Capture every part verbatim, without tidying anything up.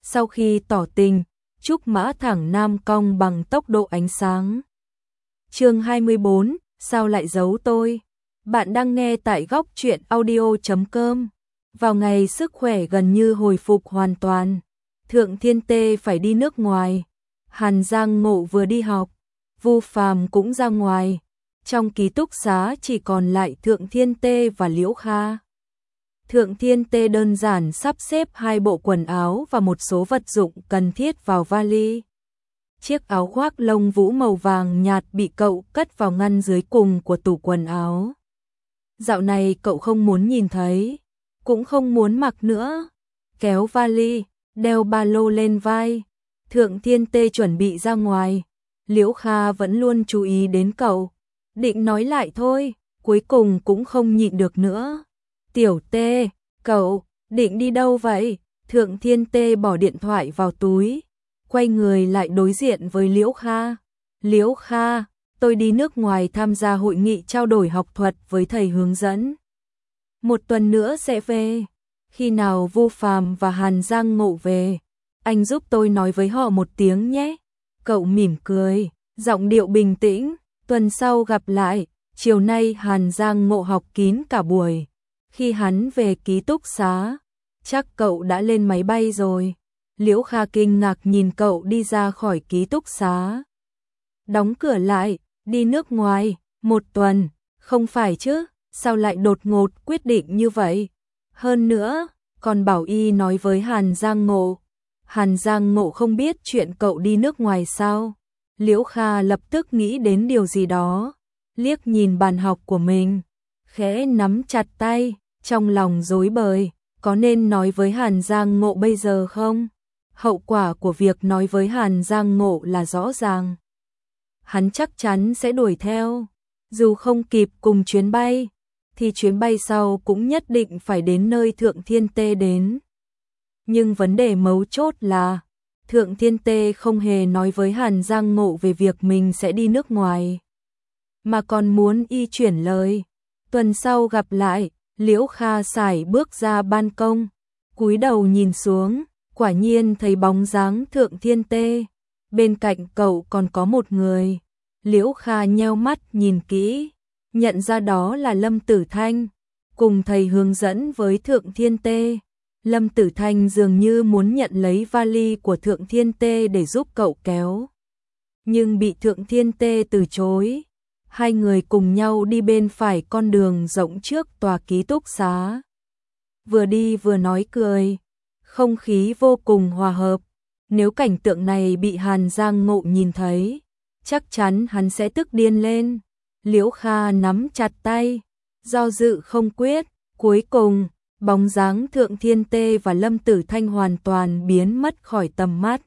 sau khi tỏ tình, trúc mã thẳng nam cong bằng tốc độ ánh sáng. Chương hai mươi bốn, sao lại giấu tôi? Bạn đang nghe tại góc truyện audio chấm com. Vào ngày sức khỏe gần như hồi phục hoàn toàn, Thượng Thiên Tê phải đi nước ngoài. Hàn Giang Ngộ vừa đi học, Vu Phàm cũng ra ngoài. Trong ký túc xá chỉ còn lại Thượng Thiên Tê và Liễu Kha. Thượng Thiên Tê đơn giản sắp xếp hai bộ quần áo và một số vật dụng cần thiết vào vali. Chiếc áo khoác lông vũ màu vàng nhạt bị cậu cất vào ngăn dưới cùng của tủ quần áo. Dạo này cậu không muốn nhìn thấy, cũng không muốn mặc nữa. Kéo vali, đeo ba lô lên vai, Thượng Thiên Tê chuẩn bị ra ngoài. Liễu Kha vẫn luôn chú ý đến cậu, định nói lại thôi, cuối cùng cũng không nhịn được nữa. Tiểu Tê, cậu, định đi đâu vậy? Thượng Thiên Tê bỏ điện thoại vào túi, quay người lại đối diện với Liễu Kha. Liễu Kha, tôi đi nước ngoài tham gia hội nghị trao đổi học thuật với thầy hướng dẫn. Một tuần nữa sẽ về. Khi nào Vu Phàm và Hàn Giang Ngộ về, anh giúp tôi nói với họ một tiếng nhé. Cậu mỉm cười, giọng điệu bình tĩnh. Tuần sau gặp lại. Chiều nay Hàn Giang Ngộ học kín cả buổi. Khi hắn về ký túc xá, chắc cậu đã lên máy bay rồi. Liễu Kha kinh ngạc nhìn cậu đi ra khỏi ký túc xá. Đóng cửa lại, đi nước ngoài, một tuần, không phải chứ, sao lại đột ngột quyết định như vậy? Hơn nữa, còn bảo y nói với Hàn Giang Ngộ. Hàn Giang Ngộ không biết chuyện cậu đi nước ngoài sao? Liễu Kha lập tức nghĩ đến điều gì đó, liếc nhìn bàn học của mình, khẽ nắm chặt tay, trong lòng rối bời, có nên nói với Hàn Giang Ngộ bây giờ không? Hậu quả của việc nói với Hàn Giang Ngộ là rõ ràng. Hắn chắc chắn sẽ đuổi theo, dù không kịp cùng chuyến bay, thì chuyến bay sau cũng nhất định phải đến nơi Thượng Thiên Tê đến. Nhưng vấn đề mấu chốt là, Thượng Thiên Tê không hề nói với Hàn Giang Ngộ về việc mình sẽ đi nước ngoài, mà còn muốn y chuyển lời. Tuần sau gặp lại. Liễu Kha sải bước ra ban công, cúi đầu nhìn xuống, quả nhiên thấy bóng dáng Thượng Thiên Tê. Bên cạnh cậu còn có một người. Liễu Kha nheo mắt nhìn kỹ, nhận ra đó là Lâm Tử Thanh, cùng thầy hướng dẫn với Thượng Thiên Tê. Lâm Tử Thanh dường như muốn nhận lấy vali của Thượng Thiên Tê để giúp cậu kéo, nhưng bị Thượng Thiên Tê từ chối. Hai người cùng nhau đi bên phải con đường rộng trước tòa ký túc xá. Vừa đi vừa nói cười, không khí vô cùng hòa hợp. Nếu cảnh tượng này bị Hàn Giang Ngộ nhìn thấy, chắc chắn hắn sẽ tức điên lên. Liễu Kha nắm chặt tay, do dự không quyết. Cuối cùng, bóng dáng Thượng Thiên Tê và Lâm Tử Thanh hoàn toàn biến mất khỏi tầm mắt.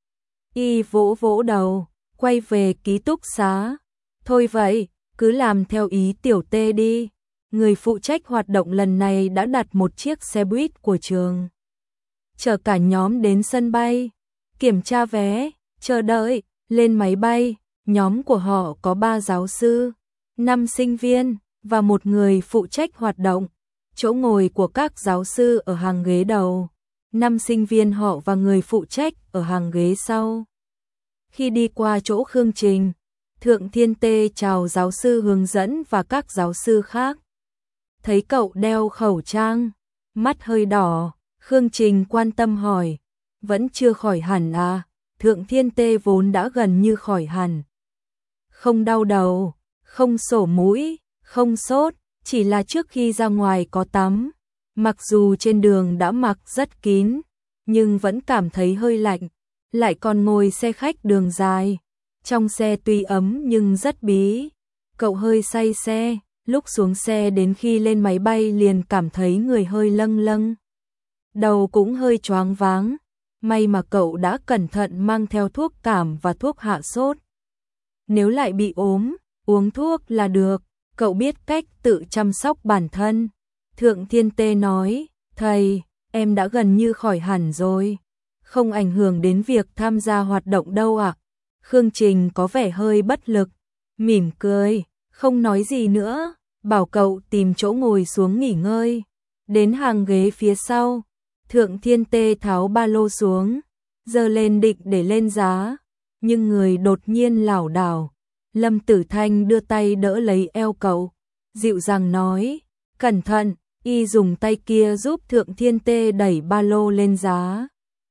Y vỗ vỗ đầu, quay về ký túc xá. Thôi vậy, cứ làm theo ý Tiểu Tê đi. Người phụ trách hoạt động lần này đã đặt một chiếc xe buýt của trường, chở cả nhóm đến sân bay, kiểm tra vé, chờ đợi. Lên máy bay, nhóm của họ có ba giáo sư, năm sinh viên và một người phụ trách hoạt động. Chỗ ngồi của các giáo sư ở hàng ghế đầu, năm sinh viên họ và người phụ trách ở hàng ghế sau. Khi đi qua chỗ Khương Trình, Thượng Thiên Tê chào giáo sư hướng dẫn và các giáo sư khác. Thấy cậu đeo khẩu trang, mắt hơi đỏ, Khương Trình quan tâm hỏi, vẫn chưa khỏi hẳn à? Thượng Thiên Tê vốn đã gần như khỏi hẳn. Không đau đầu, không sổ mũi, không sốt, chỉ là trước khi ra ngoài có tắm. Mặc dù trên đường đã mặc rất kín, nhưng vẫn cảm thấy hơi lạnh, lại còn ngồi xe khách đường dài. Trong xe tuy ấm nhưng rất bí. Cậu hơi say xe, lúc xuống xe đến khi lên máy bay liền cảm thấy người hơi lâng lâng. Đầu cũng hơi choáng váng. May mà cậu đã cẩn thận mang theo thuốc cảm và thuốc hạ sốt. Nếu lại bị ốm, uống thuốc là được. Cậu biết cách tự chăm sóc bản thân. Thượng Thiên Tê nói, thầy, em đã gần như khỏi hẳn rồi. Không ảnh hưởng đến việc tham gia hoạt động đâu ạ. À? Khương Trình có vẻ hơi bất lực, mỉm cười, không nói gì nữa, bảo cậu tìm chỗ ngồi xuống nghỉ ngơi. Đến hàng ghế phía sau, Thượng Thiên Tê tháo ba lô xuống, giơ lên định để lên giá, nhưng người đột nhiên lảo đảo. Lâm Tử Thanh đưa tay đỡ lấy eo cậu, dịu dàng nói, cẩn thận, y dùng tay kia giúp Thượng Thiên Tê đẩy ba lô lên giá.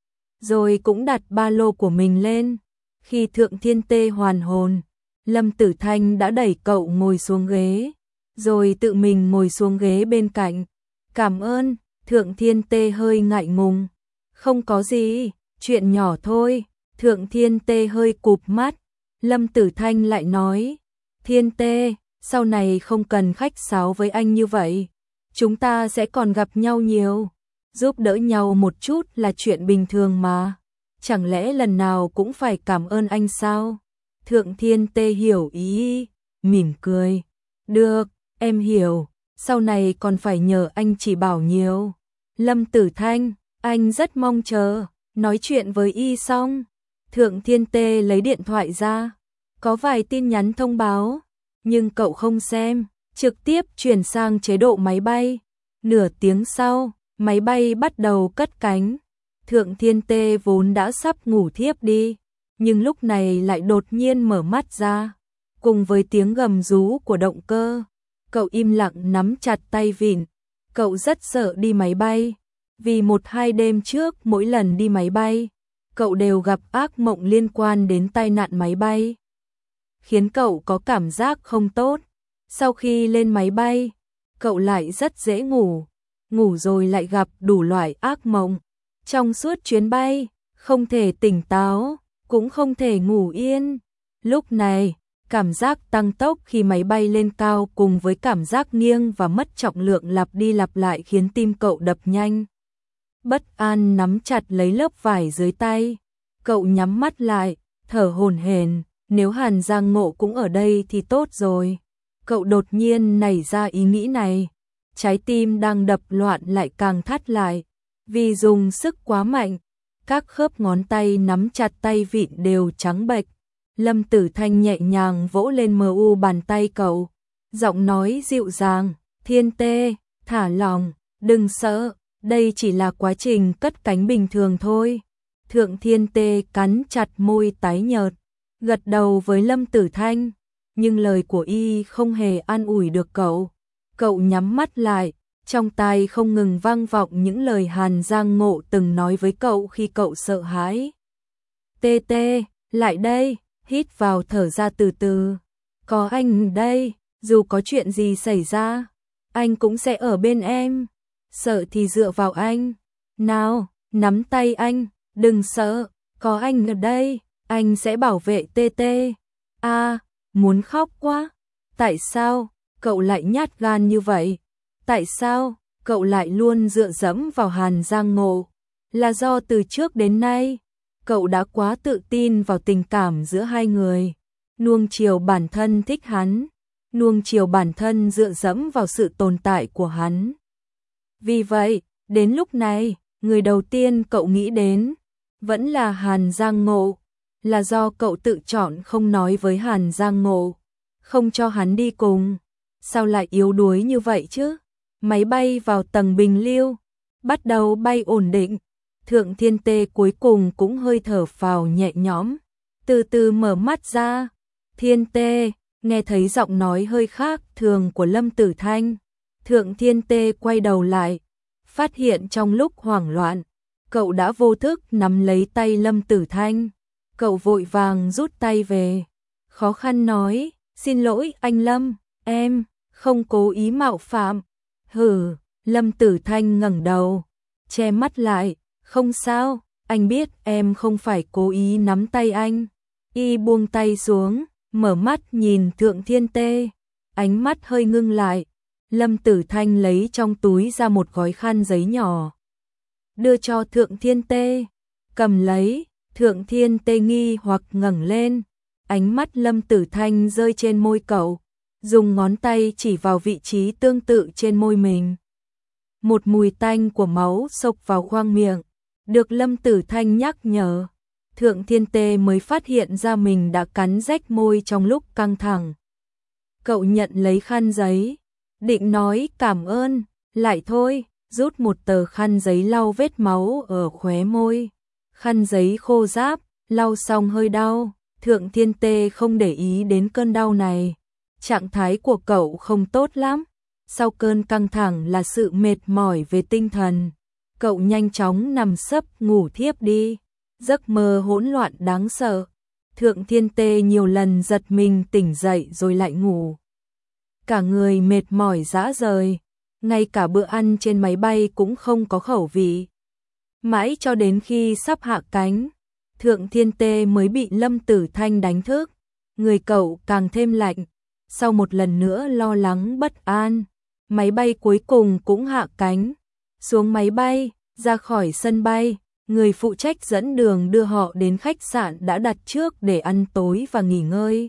Rồi cũng đặt ba lô của mình lên. Khi Thượng Thiên Tê hoàn hồn, Lâm Tử Thanh đã đẩy cậu ngồi xuống ghế, rồi tự mình ngồi xuống ghế bên cạnh. Cảm ơn, Thượng Thiên Tê hơi ngại ngùng. Không có gì, chuyện nhỏ thôi. Thượng Thiên Tê hơi cụp mắt. Lâm Tử Thanh lại nói, Thiên Tê, sau này không cần khách sáo với anh như vậy. Chúng ta sẽ còn gặp nhau nhiều. Giúp đỡ nhau một chút là chuyện bình thường mà. Chẳng lẽ lần nào cũng phải cảm ơn anh sao? Thượng Thiên Tê hiểu ý, mỉm cười. Được, em hiểu, sau này còn phải nhờ anh chỉ bảo nhiều. Lâm Tử Thanh, anh rất mong chờ. Nói chuyện với y xong, Thượng Thiên Tê lấy điện thoại ra. Có vài tin nhắn thông báo, nhưng cậu không xem, trực tiếp chuyển sang chế độ máy bay. Nửa tiếng sau, máy bay bắt đầu cất cánh. Thượng Thiên Tê vốn đã sắp ngủ thiếp đi, nhưng lúc này lại đột nhiên mở mắt ra. Cùng với tiếng gầm rú của động cơ, cậu im lặng nắm chặt tay vịn. Cậu rất sợ đi máy bay, vì một hai đêm trước mỗi lần đi máy bay, cậu đều gặp ác mộng liên quan đến tai nạn máy bay, khiến cậu có cảm giác không tốt. Sau khi lên máy bay, cậu lại rất dễ ngủ, ngủ rồi lại gặp đủ loại ác mộng. Trong suốt chuyến bay, không thể tỉnh táo, cũng không thể ngủ yên. Lúc này, cảm giác tăng tốc khi máy bay lên cao cùng với cảm giác nghiêng và mất trọng lượng lặp đi lặp lại khiến tim cậu đập nhanh. Bất an nắm chặt lấy lớp vải dưới tay, cậu nhắm mắt lại, thở hổn hển. Nếu Hàn Giang Ngộ cũng ở đây thì tốt rồi. Cậu đột nhiên nảy ra ý nghĩ này, trái tim đang đập loạn lại càng thắt lại, vì dùng sức quá mạnh, các khớp ngón tay nắm chặt tay vịn đều trắng bệch. Lâm Tử Thanh nhẹ nhàng vỗ lên mờ u bàn tay cậu, giọng nói dịu dàng, Thiên Tê, thả lòng, đừng sợ, đây chỉ là quá trình cất cánh bình thường thôi. Thượng Thiên Tê cắn chặt môi tái nhợt, gật đầu với Lâm Tử Thanh, nhưng lời của y không hề an ủi được cậu. Cậu nhắm mắt lại, trong tai không ngừng vang vọng những lời Hàn Giang Ngộ từng nói với cậu khi cậu sợ hãi. Tê Tê, lại đây, hít vào thở ra từ từ. Có anh đây, dù có chuyện gì xảy ra, anh cũng sẽ ở bên em. Sợ thì dựa vào anh. Nào, nắm tay anh, đừng sợ, có anh ở đây, anh sẽ bảo vệ Tê Tê. À, muốn khóc quá. Tại sao cậu lại nhát gan như vậy? Tại sao cậu lại luôn dựa dẫm vào Hàn Giang Ngộ? Là do từ trước đến nay, cậu đã quá tự tin vào tình cảm giữa hai người, nuông chiều bản thân thích hắn, nuông chiều bản thân dựa dẫm vào sự tồn tại của hắn. Vì vậy, đến lúc này, người đầu tiên cậu nghĩ đến vẫn là Hàn Giang Ngộ, là do cậu tự chọn không nói với Hàn Giang Ngộ, không cho hắn đi cùng. Sao lại yếu đuối như vậy chứ? Máy bay vào tầng bình lưu, bắt đầu bay ổn định. Thượng Thiên Tê cuối cùng cũng hơi thở phào nhẹ nhõm, từ từ mở mắt ra. Thiên Tê, nghe thấy giọng nói hơi khác thường của Lâm Tử Thanh. Thượng Thiên Tê quay đầu lại, phát hiện trong lúc hoảng loạn, cậu đã vô thức nắm lấy tay Lâm Tử Thanh. Cậu vội vàng rút tay về, khó khăn nói, xin lỗi anh Lâm, em không cố ý mạo phạm. Hừ, Lâm Tử Thanh ngẩng đầu, che mắt lại, không sao, anh biết em không phải cố ý nắm tay anh. Y buông tay xuống, mở mắt nhìn Thượng Thiên Tê, ánh mắt hơi ngưng lại. Lâm Tử Thanh lấy trong túi ra một gói khăn giấy nhỏ, đưa cho Thượng Thiên Tê, cầm lấy. Thượng Thiên Tê nghi hoặc ngẩng lên, ánh mắt Lâm Tử Thanh rơi trên môi cậu, dùng ngón tay chỉ vào vị trí tương tự trên môi mình. Một mùi tanh của máu xộc vào khoang miệng, được Lâm Tử Thanh nhắc nhở, Thượng Thiên Tê mới phát hiện ra mình đã cắn rách môi trong lúc căng thẳng. Cậu nhận lấy khăn giấy, định nói cảm ơn, lại thôi, rút một tờ khăn giấy lau vết máu ở khóe môi. khăn giấy khô ráp, lau xong hơi đau. Thượng Thiên Tê không để ý đến cơn đau này. Trạng thái của cậu không tốt lắm. Sau cơn căng thẳng là sự mệt mỏi về tinh thần. Cậu nhanh chóng nằm sấp ngủ thiếp đi. Giấc mơ hỗn loạn đáng sợ. Thượng Thiên Tê nhiều lần giật mình tỉnh dậy rồi lại ngủ. Cả người mệt mỏi rã rời. Ngay cả bữa ăn trên máy bay cũng không có khẩu vị. Mãi cho đến khi sắp hạ cánh, Thượng Thiên Tê mới bị Lâm Tử Thanh đánh thức. Người cậu càng thêm lạnh. Sau một lần nữa lo lắng bất an, máy bay cuối cùng cũng hạ cánh. Xuống máy bay, ra khỏi sân bay, người phụ trách dẫn đường đưa họ đến khách sạn đã đặt trước để ăn tối và nghỉ ngơi.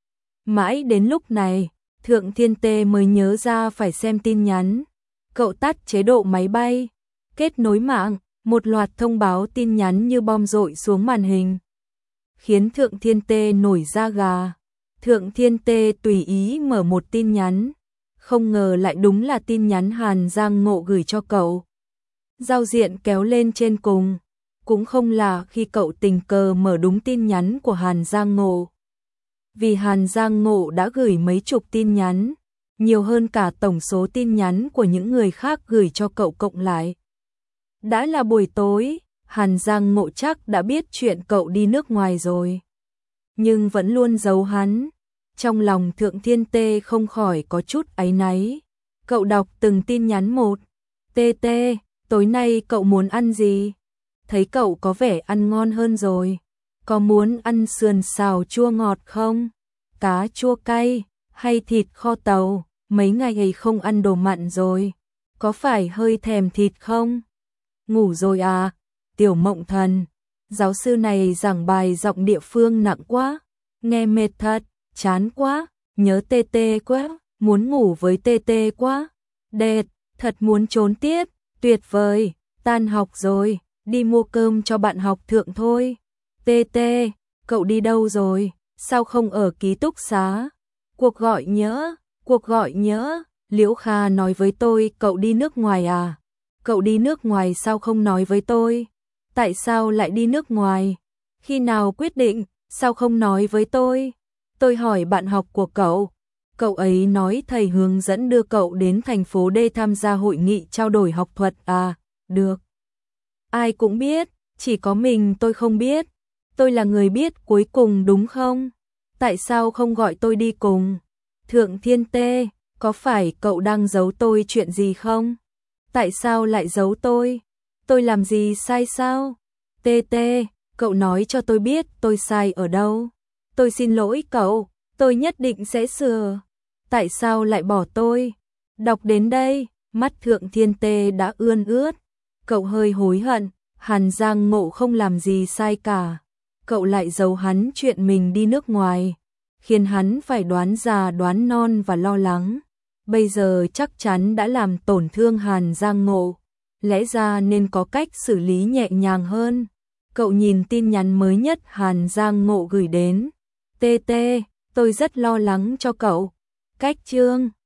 Mãi đến lúc này, Thượng Thiên Tê mới nhớ ra phải xem tin nhắn. Cậu tắt chế độ máy bay, kết nối mạng, một loạt thông báo tin nhắn như bom dội xuống màn hình, khiến Thượng Thiên Tê nổi da gà. Thượng Thiên Tê tùy ý mở một tin nhắn, không ngờ lại đúng là tin nhắn Hàn Giang Ngộ gửi cho cậu. Giao diện kéo lên trên cùng, cũng không là khi cậu tình cờ mở đúng tin nhắn của Hàn Giang Ngộ. Vì Hàn Giang Ngộ đã gửi mấy chục tin nhắn, nhiều hơn cả tổng số tin nhắn của những người khác gửi cho cậu cộng lại. Đã là buổi tối, Hàn Giang Ngộ chắc đã biết chuyện cậu đi nước ngoài rồi, nhưng vẫn luôn giấu hắn. Trong lòng Thượng Thiên Tê không khỏi có chút áy náy. Cậu đọc từng tin nhắn một. Tê Tê, tối nay cậu muốn ăn gì? Thấy cậu có vẻ ăn ngon hơn rồi. Có muốn ăn sườn xào chua ngọt không? Cá chua cay, hay thịt kho tàu? Mấy ngày ấy không ăn đồ mặn rồi. Có phải hơi thèm thịt không? Ngủ rồi à? Tiểu Mộng Thần, giáo sư này giảng bài giọng địa phương nặng quá. Nghe mệt thật, chán quá, nhớ Tê Tê quá, muốn ngủ với Tê Tê quá. Đệt, thật muốn trốn tiết, tuyệt vời, tan học rồi, đi mua cơm cho bạn học thượng thôi. Tê Tê, cậu đi đâu rồi, sao không ở ký túc xá? Cuộc gọi nhỡ, cuộc gọi nhỡ, Liễu Kha nói với tôi cậu đi nước ngoài à? Cậu đi nước ngoài sao không nói với tôi? Tại sao lại đi nước ngoài? Khi nào quyết định, sao không nói với tôi? Tôi hỏi bạn học của cậu, cậu ấy nói thầy hướng dẫn đưa cậu đến thành phố D tham gia hội nghị trao đổi học thuật à? Được. Ai cũng biết, chỉ có mình tôi không biết. Tôi là người biết cuối cùng đúng không? Tại sao không gọi tôi đi cùng? Thượng Thiên Tê, có phải cậu đang giấu tôi chuyện gì không? Tại sao lại giấu tôi? Tôi làm gì sai sao? Tê Tê, cậu nói cho tôi biết tôi sai ở đâu. Tôi xin lỗi cậu, tôi nhất định sẽ sửa. Tại sao lại bỏ tôi? Đọc đến đây, mắt Thượng Thiên Tê đã ươn ướt. Cậu hơi hối hận, Hàn Giang Ngộ không làm gì sai cả. Cậu lại giấu hắn chuyện mình đi nước ngoài, khiến hắn phải đoán già đoán non và lo lắng. Bây giờ chắc chắn đã làm tổn thương Hàn Giang Ngộ. Lẽ ra nên có cách xử lý nhẹ nhàng hơn. Cậu nhìn tin nhắn mới nhất Hàn Giang Ngộ gửi đến. Tê Tê, tôi rất lo lắng cho cậu. Cách chương